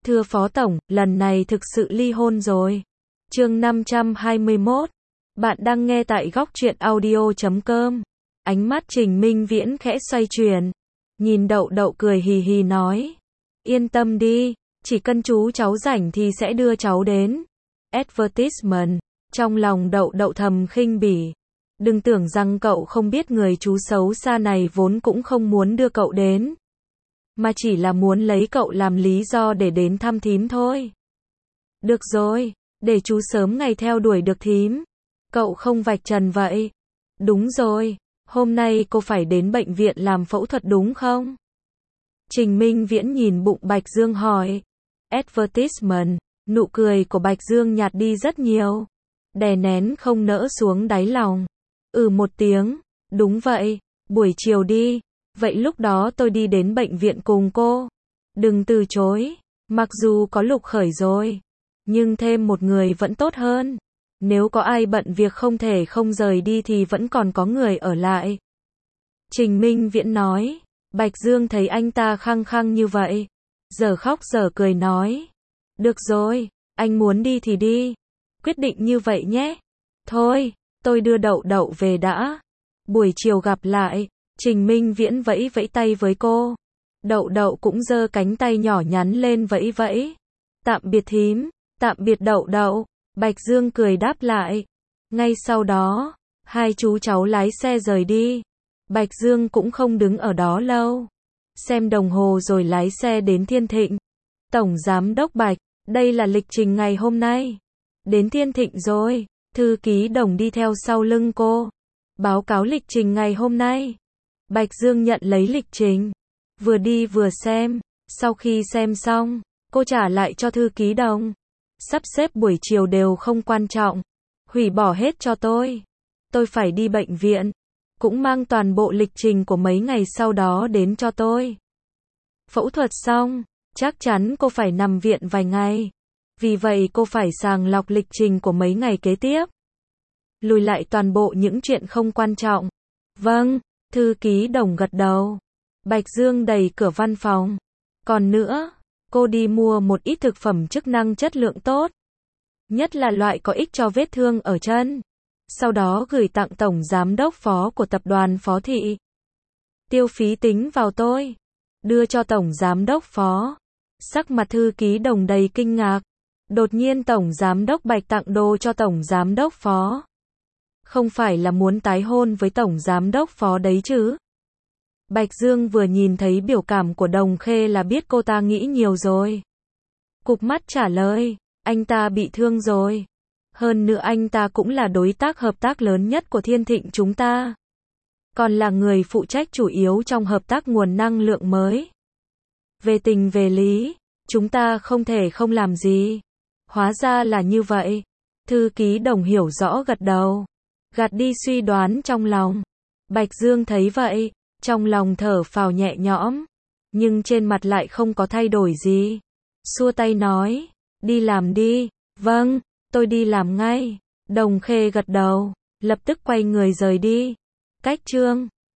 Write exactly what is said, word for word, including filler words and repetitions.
Thưa Phó Tổng, lần này thực sự ly hôn rồi. Chương năm trăm hai mươi mốt. Bạn đang nghe tại góc truyện audio chấm com. Ánh mắt Trình Minh Viễn khẽ xoay chuyển. Nhìn Đậu Đậu cười hì hì nói. Yên tâm đi, chỉ cần chú cháu rảnh thì sẽ đưa cháu đến. Advertisement. Trong lòng Đậu Đậu thầm khinh bỉ. Đừng tưởng rằng cậu không biết người chú xấu xa này vốn cũng không muốn đưa cậu đến. Mà chỉ là muốn lấy cậu làm lý do để đến thăm thím thôi. Được rồi, để chú sớm ngày theo đuổi được thím. Cậu không vạch trần vậy. Đúng rồi, hôm nay cô phải đến bệnh viện làm phẫu thuật đúng không? Trình Minh Viễn nhìn bụng Bạch Dương hỏi. Advertisement, nụ cười của Bạch Dương nhạt đi rất nhiều. Đè nén không nỡ xuống đáy lòng. Ừ một tiếng, đúng vậy, buổi chiều đi. Vậy lúc đó tôi đi đến bệnh viện cùng cô. Đừng từ chối, mặc dù có Lục Khởi rồi, nhưng thêm một người vẫn tốt hơn. Nếu có ai bận việc không thể không rời đi thì vẫn còn có người ở lại. Trình Minh Viễn nói. Bạch Dương thấy anh ta khăng khăng như vậy, giờ khóc giờ cười nói. Được rồi, anh muốn đi thì đi. Quyết định như vậy nhé. Thôi, tôi đưa Đậu Đậu về đã. Buổi chiều gặp lại. Trình Minh Viễn vẫy vẫy tay với cô. Đậu Đậu cũng giơ cánh tay nhỏ nhắn lên vẫy vẫy. Tạm biệt thím, tạm biệt Đậu Đậu. Bạch Dương cười đáp lại. Ngay sau đó, hai chú cháu lái xe rời đi. Bạch Dương cũng không đứng ở đó lâu. Xem đồng hồ rồi lái xe đến Thiên Thịnh. Tổng Giám đốc Bạch, đây là lịch trình ngày hôm nay. Đến Thiên Thịnh rồi, thư ký Đồng đi theo sau lưng cô. Báo cáo lịch trình ngày hôm nay. Bạch Dương nhận lấy lịch trình. Vừa đi vừa xem. Sau khi xem xong, cô trả lại cho thư ký Đồng. Sắp xếp buổi chiều đều không quan trọng. Hủy bỏ hết cho tôi. Tôi phải đi bệnh viện. Cũng mang toàn bộ lịch trình của mấy ngày sau đó đến cho tôi. Phẫu thuật xong, chắc chắn cô phải nằm viện vài ngày. Vì vậy cô phải sàng lọc lịch trình của mấy ngày kế tiếp. Lùi lại toàn bộ những chuyện không quan trọng. Vâng, thư ký Đồng gật đầu. Bạch Dương đẩy cửa văn phòng. Còn nữa, cô đi mua một ít thực phẩm chức năng chất lượng tốt. Nhất là loại có ích cho vết thương ở chân. Sau đó gửi tặng Tổng Giám đốc Phó của tập đoàn Phó Thị. Tiêu phí tính vào tôi. Đưa cho Tổng Giám đốc Phó. Sắc mặt thư ký Đồng đầy kinh ngạc. Đột nhiên Tổng Giám đốc Bạch tặng đồ cho Tổng Giám đốc Phó. Không phải là muốn tái hôn với Tổng Giám đốc Phó đấy chứ? Bạch Dương vừa nhìn thấy biểu cảm của Đồng Khê là biết cô ta nghĩ nhiều rồi. Cụp mắt trả lời, anh ta bị thương rồi. Hơn nữa anh ta cũng là đối tác hợp tác lớn nhất của Thiên Thịnh chúng ta. Còn là người phụ trách chủ yếu trong hợp tác nguồn năng lượng mới. Về tình về lý, chúng ta không thể không làm gì. Hóa ra là như vậy. Thư ký Đồng hiểu rõ gật đầu. Gạt đi suy đoán trong lòng. Bạch Dương thấy vậy, trong lòng thở phào nhẹ nhõm. Nhưng trên mặt lại không có thay đổi gì. Xua tay nói, đi làm đi. Vâng, tôi đi làm ngay. Đồng Khê gật đầu, lập tức quay người rời đi. Cách chương